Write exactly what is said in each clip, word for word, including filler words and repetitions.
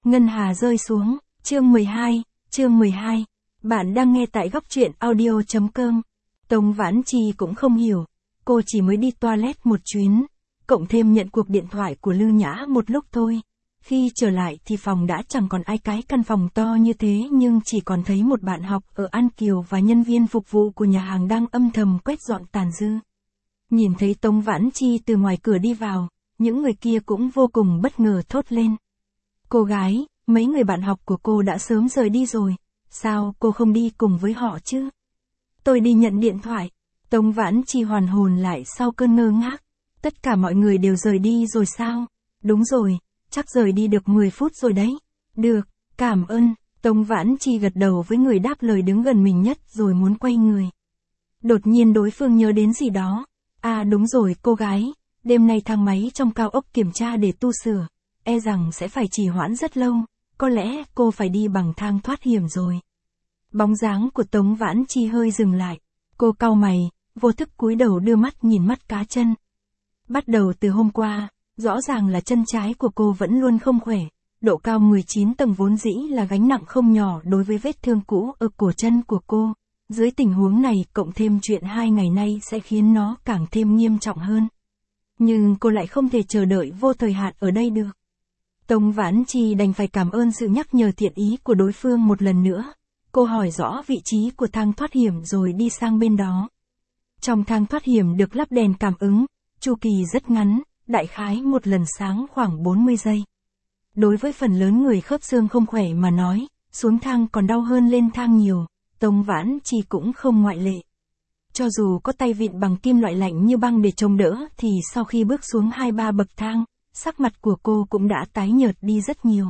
Ngân hà rơi xuống, chương mười hai, chương mười hai. Bạn đang nghe tại góc truyện audio.com. Tống Vãn Chi cũng không hiểu, cô chỉ mới đi toilet một chuyến, cộng thêm nhận cuộc điện thoại của Lư Nhã một lúc thôi. Khi trở lại thì phòng đã chẳng còn ai, cái căn phòng to như thế nhưng chỉ còn thấy một bạn học ở An Kiều và nhân viên phục vụ của nhà hàng đang âm thầm quét dọn tàn dư. Nhìn thấy Tống Vãn Chi từ ngoài cửa đi vào, những người kia cũng vô cùng bất ngờ thốt lên. Cô gái, mấy người bạn học của cô đã sớm rời đi rồi, sao cô không đi cùng với họ chứ? Tôi đi nhận điện thoại. Tống Vãn Chi hoàn hồn lại sau cơn ngơ ngác. Tất cả mọi người đều rời đi rồi sao? Đúng rồi, chắc rời đi được mười phút rồi đấy. Được, cảm ơn. Tống Vãn Chi gật đầu với người đáp lời đứng gần mình nhất rồi muốn quay người. Đột nhiên đối phương nhớ đến gì đó. À đúng rồi cô gái, đêm nay thang máy trong cao ốc kiểm tra để tu sửa, e rằng sẽ phải trì hoãn rất lâu, có lẽ cô phải đi bằng thang thoát hiểm rồi. Bóng dáng của Tống Vãn Chi hơi dừng lại, cô cau mày, vô thức cúi đầu đưa mắt nhìn mắt cá chân. Bắt đầu từ hôm qua, rõ ràng là chân trái của cô vẫn luôn không khỏe, độ cao mười chín tầng vốn dĩ là gánh nặng không nhỏ đối với vết thương cũ ở cổ chân của cô. Dưới tình huống này cộng thêm chuyện hai ngày nay sẽ khiến nó càng thêm nghiêm trọng hơn. Nhưng cô lại không thể chờ đợi vô thời hạn ở đây được. Tống Vãn Chi đành phải cảm ơn sự nhắc nhở thiện ý của đối phương một lần nữa. Cô hỏi rõ vị trí của thang thoát hiểm rồi đi sang bên đó. Trong thang thoát hiểm được lắp đèn cảm ứng, chu kỳ rất ngắn, đại khái một lần sáng khoảng bốn mươi giây. Đối với phần lớn người khớp xương không khỏe mà nói, xuống thang còn đau hơn lên thang nhiều. Tống Vãn Chi cũng không ngoại lệ. Cho dù có tay vịn bằng kim loại lạnh như băng để chống đỡ thì sau khi bước xuống hai ba bậc thang, sắc mặt của cô cũng đã tái nhợt đi rất nhiều.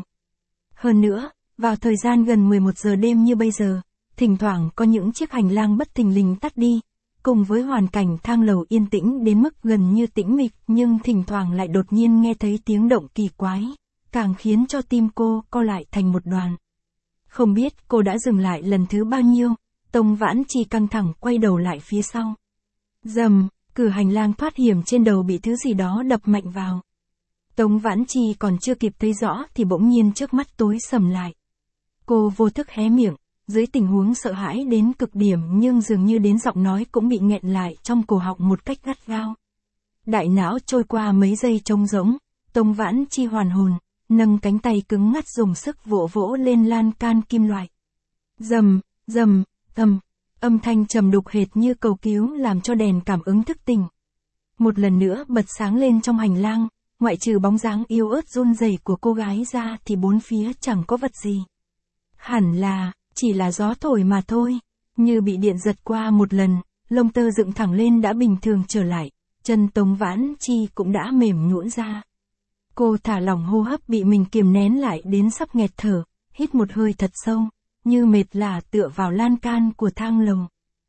Hơn nữa, vào thời gian gần mười một giờ đêm như bây giờ, thỉnh thoảng có những chiếc hành lang bất thình lình tắt đi, cùng với hoàn cảnh thang lầu yên tĩnh đến mức gần như tĩnh mịch nhưng thỉnh thoảng lại đột nhiên nghe thấy tiếng động kỳ quái, càng khiến cho tim cô co lại thành một đoàn. Không biết cô đã dừng lại lần thứ bao nhiêu, Tống Vãn Chi căng thẳng quay đầu lại phía sau. Rầm, cửa hành lang thoát hiểm trên đầu bị thứ gì đó đập mạnh vào. Tống Vãn Chi còn chưa kịp thấy rõ thì bỗng nhiên trước mắt tối sầm lại. Cô vô thức hé miệng, dưới tình huống sợ hãi đến cực điểm nhưng dường như đến giọng nói cũng bị nghẹn lại trong cổ họng một cách gắt gao. Đại não trôi qua mấy giây trống rỗng, Tống Vãn Chi hoàn hồn, nâng cánh tay cứng ngắt dùng sức vỗ vỗ lên lan can kim loại. Rầm, rầm, ầm, âm thanh trầm đục hệt như cầu cứu làm cho đèn cảm ứng thức tỉnh. Một lần nữa bật sáng lên trong hành lang, ngoại trừ bóng dáng yếu ớt run rẩy của cô gái ra thì bốn phía chẳng có vật gì. Hẳn là, chỉ là gió thổi mà thôi, như bị điện giật qua một lần, lông tơ dựng thẳng lên đã bình thường trở lại, chân Tống Vãn Chi cũng đã mềm nhũn ra. Cô thả lỏng hô hấp bị mình kiềm nén lại đến sắp nghẹt thở, hít một hơi thật sâu, như mệt lả tựa vào lan can của thang lầu.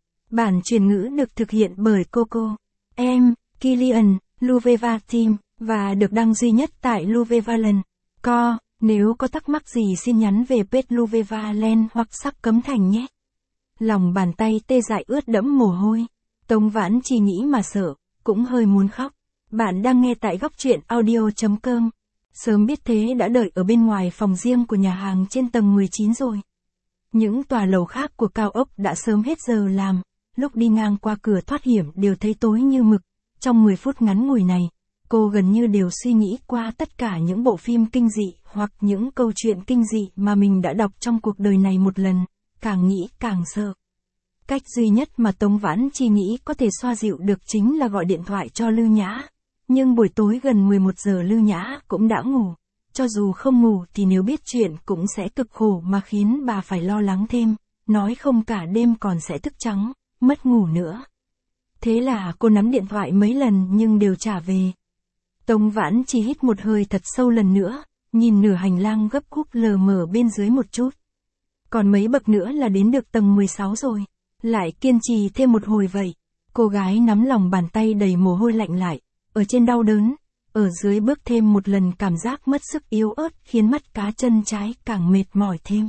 Bản truyền ngữ được thực hiện bởi Coco, em, Kilian, Luveva Team, và được đăng duy nhất tại Luvevaland. Co, nếu có thắc mắc gì xin nhắn về page Luvevaland hoặc Sắc Cấm Thành nhé. Lòng bàn tay tê dại ướt đẫm mồ hôi. Tống Vãn Chi nghĩ mà sợ, cũng hơi muốn khóc. Bạn đang nghe tại góc truyện audio.com. Sớm biết thế đã đợi ở bên ngoài phòng riêng của nhà hàng trên tầng mười chín rồi. Những tòa lầu khác của cao ốc đã sớm hết giờ làm, lúc đi ngang qua cửa thoát hiểm đều thấy tối như mực. Trong mười phút ngắn ngủi này, cô gần như đều suy nghĩ qua tất cả những bộ phim kinh dị hoặc những câu chuyện kinh dị mà mình đã đọc trong cuộc đời này một lần, càng nghĩ càng sợ. Cách duy nhất mà Tống Vãn Chi nghĩ có thể xoa dịu được chính là gọi điện thoại cho Lư Nhã. Nhưng buổi tối gần mười một giờ Lư Nhã cũng đã ngủ. Cho dù không ngủ thì nếu biết chuyện cũng sẽ cực khổ mà khiến bà phải lo lắng thêm, nói không cả đêm còn sẽ thức trắng, mất ngủ nữa. Thế là cô nắm điện thoại mấy lần nhưng đều trả về. Tống Vãn Chi hít một hơi thật sâu lần nữa, nhìn nửa hành lang gấp khúc lờ mờ bên dưới một chút. Còn mấy bậc nữa là đến được tầng mười sáu rồi. Lại kiên trì thêm một hồi vậy. Cô gái nắm lòng bàn tay đầy mồ hôi lạnh lại, ở trên đau đớn, ở dưới bước thêm một lần cảm giác mất sức yếu ớt khiến mắt cá chân trái càng mệt mỏi thêm.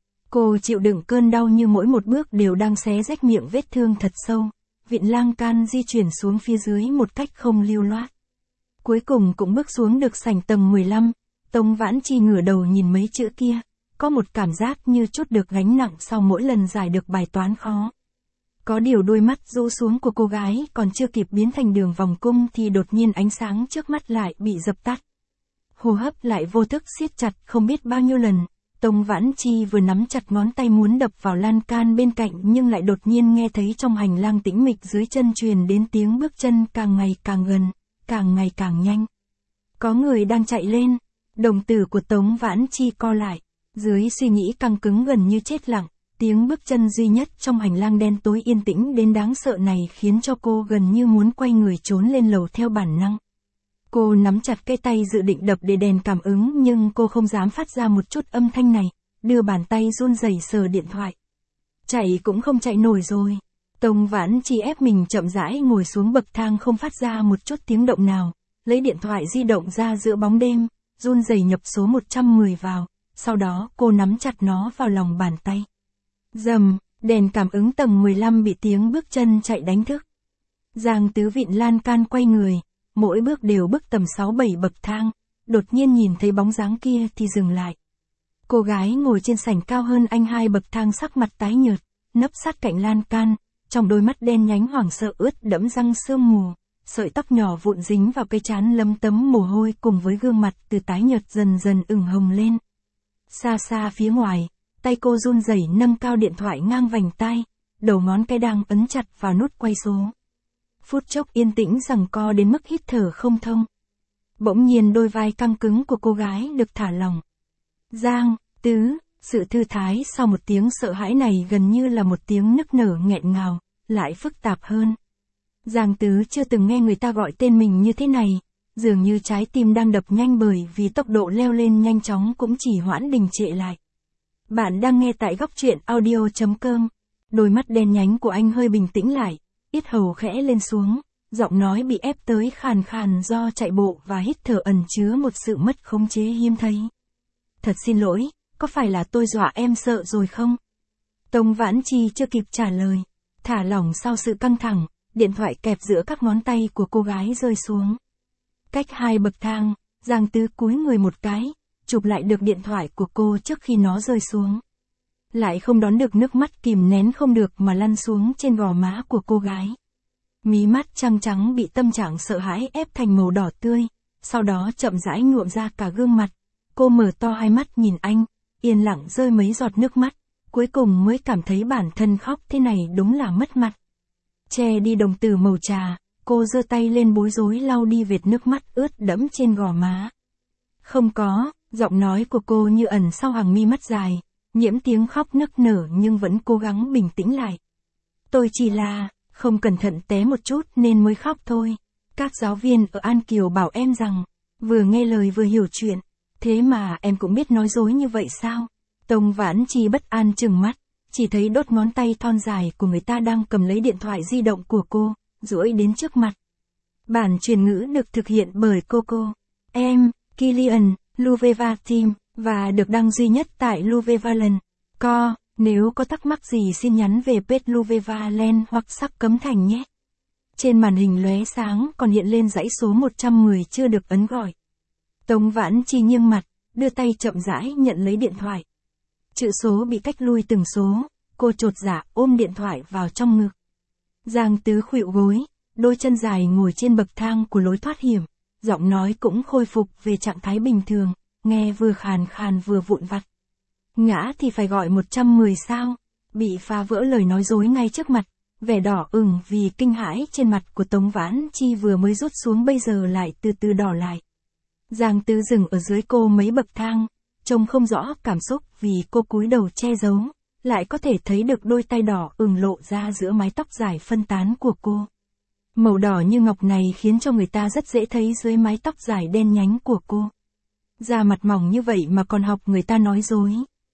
Cô chịu đựng cơn đau như mỗi một bước đều đang xé rách miệng vết thương thật sâu, vịn lan can di chuyển xuống phía dưới một cách không lưu loát. Cuối cùng cũng bước xuống được sảnh tầng mười lăm, Tống Vãn Chi ngửa đầu nhìn mấy chữ kia, có một cảm giác như chút được gánh nặng sau mỗi lần giải được bài toán khó. Có điều đôi mắt rũ xuống của cô gái còn chưa kịp biến thành đường vòng cung thì đột nhiên ánh sáng trước mắt lại bị dập tắt. Hô hấp lại vô thức siết chặt không biết bao nhiêu lần, Tống Vãn Chi vừa nắm chặt ngón tay muốn đập vào lan can bên cạnh nhưng lại đột nhiên nghe thấy trong hành lang tĩnh mịch dưới chân truyền đến tiếng bước chân càng ngày càng gần, càng ngày càng nhanh. Có người đang chạy lên, đồng tử của Tống Vãn Chi co lại, dưới suy nghĩ căng cứng gần như chết lặng, tiếng bước chân duy nhất trong hành lang đen tối yên tĩnh đến đáng sợ này khiến cho cô gần như muốn quay người trốn lên lầu theo bản năng. Cô nắm chặt cái tay dự định đập để đèn cảm ứng nhưng cô không dám phát ra một chút âm thanh này, đưa bàn tay run rẩy sờ điện thoại. Chạy cũng không chạy nổi rồi. Tống Vãn Chi ép mình chậm rãi ngồi xuống bậc thang không phát ra một chút tiếng động nào, lấy điện thoại di động ra giữa bóng đêm, run rẩy nhập số một trăm mười vào, sau đó cô nắm chặt nó vào lòng bàn tay. Rầm, đèn cảm ứng tầng mười lăm bị tiếng bước chân chạy đánh thức. Giang Tứ vịn lan can quay người, mỗi bước đều bước tầm sáu bảy bậc thang, đột nhiên nhìn thấy bóng dáng kia thì dừng lại. Cô gái ngồi trên sảnh cao hơn anh hai bậc thang sắc mặt tái nhợt, nấp sát cạnh lan can, trong đôi mắt đen nhánh hoảng sợ ướt đẫm răng sương mù, sợi tóc nhỏ vụn dính vào cái trán lấm tấm mồ hôi cùng với gương mặt từ tái nhợt dần dần ửng hồng lên. Xa xa phía ngoài, tay cô run rẩy nâng cao điện thoại ngang vành tai, đầu ngón cái đang ấn chặt vào nút quay số. Phút chốc yên tĩnh giằng co đến mức hít thở không thông. Bỗng nhiên đôi vai căng cứng của cô gái được thả lỏng. Giang Tứ, sự thư thái sau một tiếng sợ hãi này gần như là một tiếng nức nở nghẹn ngào, lại phức tạp hơn. Giang Tứ chưa từng nghe người ta gọi tên mình như thế này, dường như trái tim đang đập nhanh bởi vì tốc độ leo lên nhanh chóng cũng chỉ hoãn đình trệ lại. Bạn đang nghe tại góc truyện audio chấm com. Đôi mắt đen nhánh của anh hơi bình tĩnh lại, yết hầu khẽ lên xuống, giọng nói bị ép tới khàn khàn do chạy bộ và hít thở ẩn chứa một sự mất khống chế hiếm thấy. Thật xin lỗi, có phải là tôi dọa em sợ rồi không? Tống Vãn Chi chưa kịp trả lời, thả lỏng sau sự căng thẳng, điện thoại kẹp giữa các ngón tay của cô gái rơi xuống. Cách hai bậc thang, Giang Tứ cúi người một cái, chụp lại được điện thoại của cô trước khi nó rơi xuống. Lại không đón được nước mắt kìm nén không được mà lăn xuống trên gò má của cô gái. Mí mắt trăng trắng bị tâm trạng sợ hãi ép thành màu đỏ tươi, sau đó chậm rãi nhuộm ra cả gương mặt. Cô mở to hai mắt nhìn anh, yên lặng rơi mấy giọt nước mắt, cuối cùng mới cảm thấy bản thân khóc thế này đúng là mất mặt. Che đi đồng tử màu trà, cô giơ tay lên bối rối lau đi vệt nước mắt ướt đẫm trên gò má. Không có, giọng nói của cô như ẩn sau hàng mi mắt dài, nhiễm tiếng khóc nức nở nhưng vẫn cố gắng bình tĩnh lại. Tôi chỉ là, không cẩn thận té một chút nên mới khóc thôi. Các giáo viên ở An Kiều bảo em rằng, vừa nghe lời vừa hiểu chuyện, thế mà em cũng biết nói dối như vậy sao? Tống Vãn Chi bất an trừng mắt, chỉ thấy đốt ngón tay thon dài của người ta đang cầm lấy điện thoại di động của cô, duỗi đến trước mặt. Bản truyền ngữ được thực hiện bởi Coco, em, Kilian, Luveva Team, và được đăng duy nhất tại Luvevaland. Co, nếu có thắc mắc gì xin nhắn về page Luvevaland hoặc sắc cấm thành nhé. Trên màn hình lóe sáng còn hiện lên dãy số một trăm mười chưa được ấn gọi. Tống Vãn Chi nghiêng mặt, đưa tay chậm rãi nhận lấy điện thoại. Chữ số bị cách lui từng số, cô chột dạ ôm điện thoại vào trong ngực. Giang Tứ khuỵu gối, đôi chân dài ngồi trên bậc thang của lối thoát hiểm, giọng nói cũng khôi phục về trạng thái bình thường, nghe vừa khàn khàn vừa vụn vặt. Ngã thì phải gọi một trăm mười sao, bị phá vỡ lời nói dối ngay trước mặt, vẻ đỏ ửng vì kinh hãi trên mặt của Tống Vãn Chi vừa mới rút xuống bây giờ lại từ từ đỏ lại. Giang Tứ dừng ở dưới cô mấy bậc thang, trông không rõ cảm xúc vì cô cúi đầu che giấu, lại có thể thấy được đôi tay đỏ ửng lộ ra giữa mái tóc dài phân tán của cô. Màu đỏ như ngọc này khiến cho người ta rất dễ thấy dưới mái tóc dài đen nhánh của cô. Da mặt mỏng như vậy mà còn học người ta nói dối.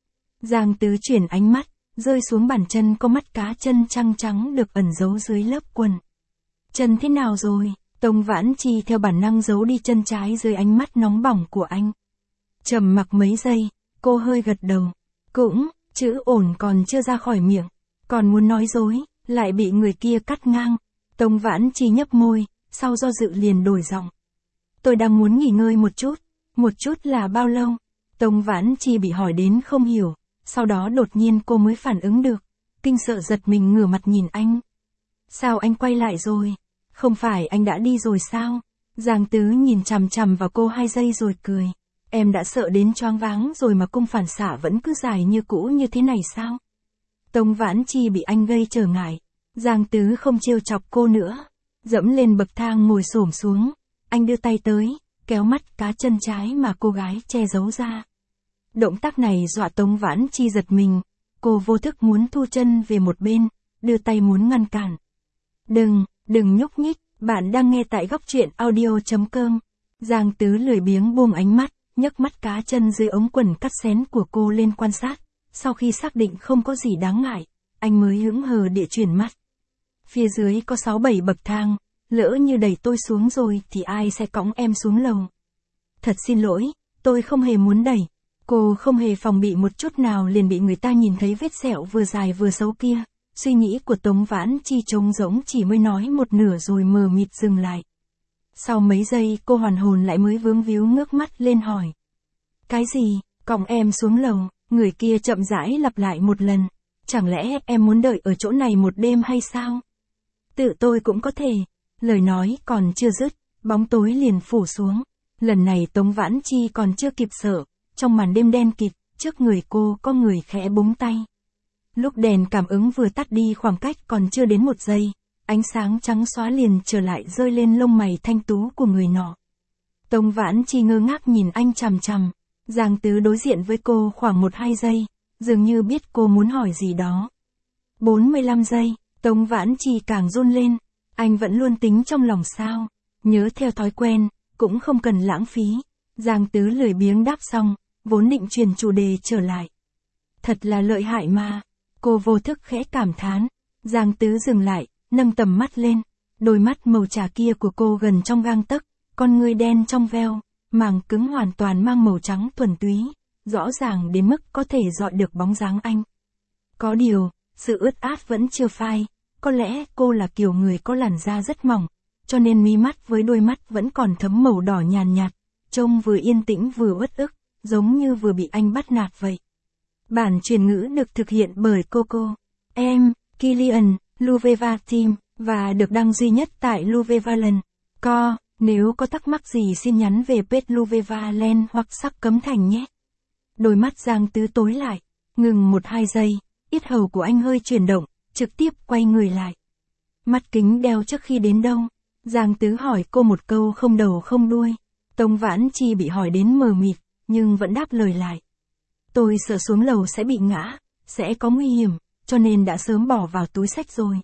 Giang Tứ chuyển ánh mắt, rơi xuống bàn chân có mắt cá chân trăng trắng được ẩn giấu dưới lớp quần. Chân thế nào rồi? Tống Vãn Chi theo bản năng giấu đi chân trái dưới ánh mắt nóng bỏng của anh. Trầm mặc mấy giây, cô hơi gật đầu. Cũng, chữ ổn còn chưa ra khỏi miệng, còn muốn nói dối, lại bị người kia cắt ngang. Tống Vãn Chi nhấp môi, sau do dự liền đổi giọng. Tôi đang muốn nghỉ ngơi một chút, Một chút là bao lâu? Tống Vãn Chi bị hỏi đến không hiểu, sau đó đột nhiên cô mới phản ứng được, kinh sợ giật mình ngửa mặt nhìn anh. Sao anh quay lại rồi? Không phải anh đã đi rồi sao? Giang Tứ nhìn chằm chằm vào cô hai giây rồi cười. Em đã sợ đến choáng váng rồi mà cung phản xạ vẫn cứ dài như cũ như thế này sao? Tống Vãn Chi bị anh gây trở ngại. Giang Tứ không trêu chọc cô nữa. Dẫm lên bậc thang ngồi xổm xuống. Anh đưa tay tới, kéo mắt cá chân trái mà cô gái che giấu ra. Động tác này dọa Tống Vãn Chi giật mình. Cô vô thức muốn thu chân về một bên, đưa tay muốn ngăn cản. Đừng, đừng nhúc nhích, bạn đang nghe tại góc truyện audio.com. Giang Tứ lười biếng buông ánh mắt, nhấc mắt cá chân dưới ống quần cắt xén của cô lên quan sát. Sau khi xác định không có gì đáng ngại, anh mới hững hờ địa chuyển mắt. Phía dưới có sáu bảy bậc thang, lỡ như đẩy tôi xuống rồi thì ai sẽ cõng em xuống lầu. Thật xin lỗi, tôi không hề muốn đẩy. Cô không hề phòng bị một chút nào liền bị người ta nhìn thấy vết sẹo vừa dài vừa xấu kia. Suy nghĩ của Tống Vãn Chi trống rỗng chỉ mới nói một nửa rồi mờ mịt dừng lại. Sau mấy giây cô hoàn hồn lại mới vướng víu ngước mắt lên hỏi. Cái gì, cõng em xuống lầu? Người kia chậm rãi lặp lại một lần. Chẳng lẽ em muốn đợi ở chỗ này một đêm hay sao? Tự tôi cũng có thể. Lời nói còn chưa dứt, bóng tối liền phủ xuống. Lần này Tống Vãn Chi còn chưa kịp sợ. Trong màn đêm đen kịt, trước người cô có người khẽ búng tay. Lúc đèn cảm ứng vừa tắt đi khoảng cách còn chưa đến một giây, ánh sáng trắng xóa liền trở lại rơi lên lông mày thanh tú của người nọ. Tống Vãn Chi ngơ ngác nhìn anh chằm chằm. Giang Tứ đối diện với cô khoảng một hai giây, dường như biết cô muốn hỏi gì đó. bốn mươi lăm giây, Tống Vãn Chi càng run lên. Anh vẫn luôn tính trong lòng sao? Nhớ theo thói quen, cũng không cần lãng phí. Giang Tứ lười biếng đáp xong, vốn định chuyển chủ đề trở lại. Thật là lợi hại mà. Cô vô thức khẽ cảm thán. Giang Tứ dừng lại, nâng tầm mắt lên. Đôi mắt màu trà kia của cô gần trong gang tấc, con ngươi đen trong veo, màng cứng hoàn toàn mang màu trắng thuần túy, rõ ràng đến mức có thể dọi được bóng dáng anh. Có điều, sự ướt át vẫn chưa phai, có lẽ cô là kiểu người có làn da rất mỏng, cho nên mí mắt với đôi mắt vẫn còn thấm màu đỏ nhàn nhạt, trông vừa yên tĩnh vừa uất ức, giống như vừa bị anh bắt nạt vậy. Bản truyền ngữ được thực hiện bởi Coco, em, Kilian, Luveva Team, và được đăng duy nhất tại Luvevaland. Co, nếu có thắc mắc gì xin nhắn về page Luvevaland hoặc Sắc Cấm Thành nhé. Đôi mắt Giang Tứ tối lại, ngừng một hai giây, yết hầu của anh hơi chuyển động, trực tiếp quay người lại. Mắt kính đeo trước khi đến đâu? Giang Tứ hỏi cô một câu không đầu không đuôi. Tống Vãn Chi bị hỏi đến mờ mịt, nhưng vẫn đáp lời lại. Tôi sợ xuống lầu sẽ bị ngã, sẽ có nguy hiểm, cho nên đã sớm bỏ vào túi xách rồi.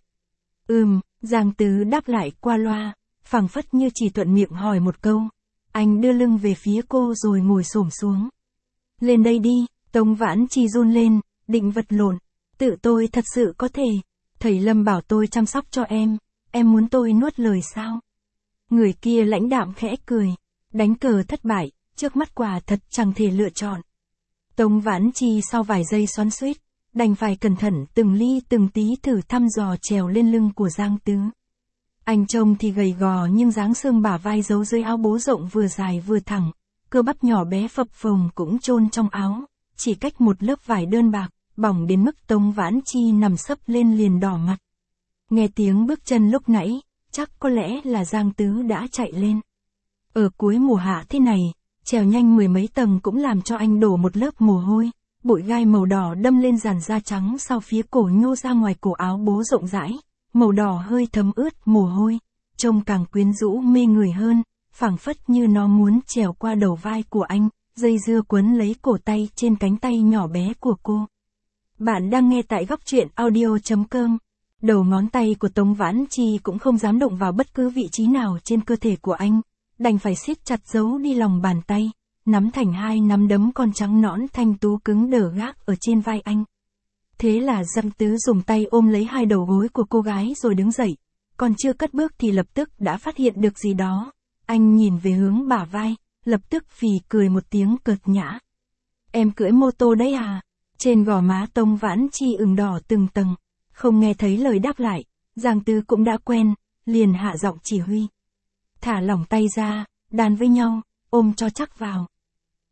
Ừm, Giang Tứ đáp lại qua loa, phảng phất như chỉ thuận miệng hỏi một câu. Anh đưa lưng về phía cô rồi ngồi xổm xuống. Lên đây đi, Tống Vãn Chi run lên, định vật lộn. Tự tôi thật sự có thể. Thầy Lâm bảo tôi chăm sóc cho em, em muốn tôi nuốt lời sao? Người kia lãnh đạm khẽ cười. Đánh cờ thất bại, trước mắt quả thật chẳng thể lựa chọn. Tống Vãn Chi sau vài giây xoắn xuýt, đành phải cẩn thận từng ly từng tí thử thăm dò trèo lên lưng của Giang Tứ. Anh trông thì gầy gò nhưng dáng xương bả vai giấu dưới áo bố rộng vừa dài vừa thẳng, cơ bắp nhỏ bé phập phồng cũng chôn trong áo, chỉ cách một lớp vải đơn bạc, bỏng đến mức Tống Vãn Chi nằm sấp lên liền đỏ mặt. Nghe tiếng bước chân lúc nãy, chắc có lẽ là Giang Tứ đã chạy lên. Ở cuối mùa hạ thế này, trèo nhanh mười mấy tầng cũng làm cho anh đổ một lớp mồ hôi, bụi gai màu đỏ đâm lên làn da trắng sau phía cổ nhô ra ngoài cổ áo bố rộng rãi, màu đỏ hơi thấm ướt mồ hôi, trông càng quyến rũ mê người hơn, phảng phất như nó muốn trèo qua đầu vai của anh, dây dưa quấn lấy cổ tay trên cánh tay nhỏ bé của cô. Bạn đang nghe tại góc truyện audio.com. Đầu ngón tay của Tống Vãn Chi cũng không dám động vào bất cứ vị trí nào trên cơ thể của anh, đành phải siết chặt giấu đi lòng bàn tay, nắm thành hai nắm đấm con trắng nõn thanh tú cứng đờ gác ở trên vai anh. Thế là Giang Tứ dùng tay ôm lấy hai đầu gối của cô gái rồi đứng dậy, còn chưa cất bước thì lập tức đã phát hiện được gì đó. Anh nhìn về hướng bả vai, lập tức phì cười một tiếng cợt nhã. Em cưỡi mô tô đấy à? Trên gò má Tống Vãn Chi ửng đỏ từng tầng, không nghe thấy lời đáp lại, Giang Tứ cũng đã quen, liền hạ giọng chỉ huy. Thả lỏng tay ra, đàn với nhau, ôm cho chắc vào,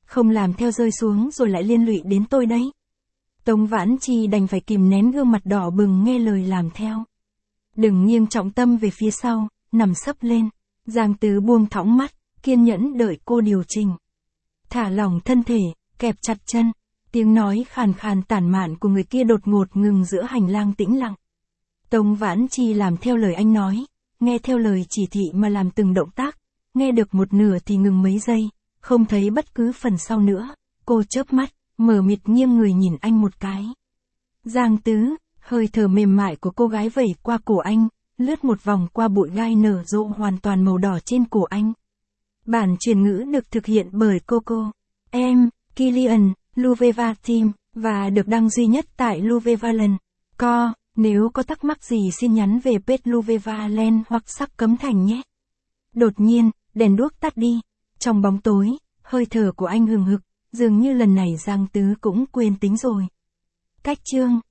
không làm theo rơi xuống rồi lại liên lụy đến tôi đấy. Tống Vãn Chi đành phải kìm nén gương mặt đỏ bừng nghe lời làm theo. Đừng nghiêng trọng tâm về phía sau, nằm sấp lên. Giang Tứ buông thõng mắt, kiên nhẫn đợi cô điều chỉnh. Thả lỏng thân thể, kẹp chặt chân. Tiếng nói khàn khàn tản mạn của người kia đột ngột ngừng giữa hành lang tĩnh lặng. Tống Vãn Chi làm theo lời anh nói, nghe theo lời chỉ thị mà làm từng động tác, nghe được một nửa thì ngừng mấy giây, không thấy bất cứ phần sau nữa, cô chớp mắt, mở mịt nghiêng người nhìn anh một cái. Giang Tứ, hơi thở mềm mại của cô gái vẩy qua cổ anh, lướt một vòng qua bụi gai nở rộ hoàn toàn màu đỏ trên cổ anh. Bản truyền ngữ được thực hiện bởi Coco, em, Kilian, Luveva Team, và được đăng duy nhất tại Luvevaland. Co, nếu có thắc mắc gì xin nhắn về page Luvevaland hoặc Sắc Cấm Thành nhé. Đột nhiên, đèn đuốc tắt đi. Trong bóng tối, hơi thở của anh hừng hực, dường như lần này Giang Tứ cũng quên tính rồi. Cách chương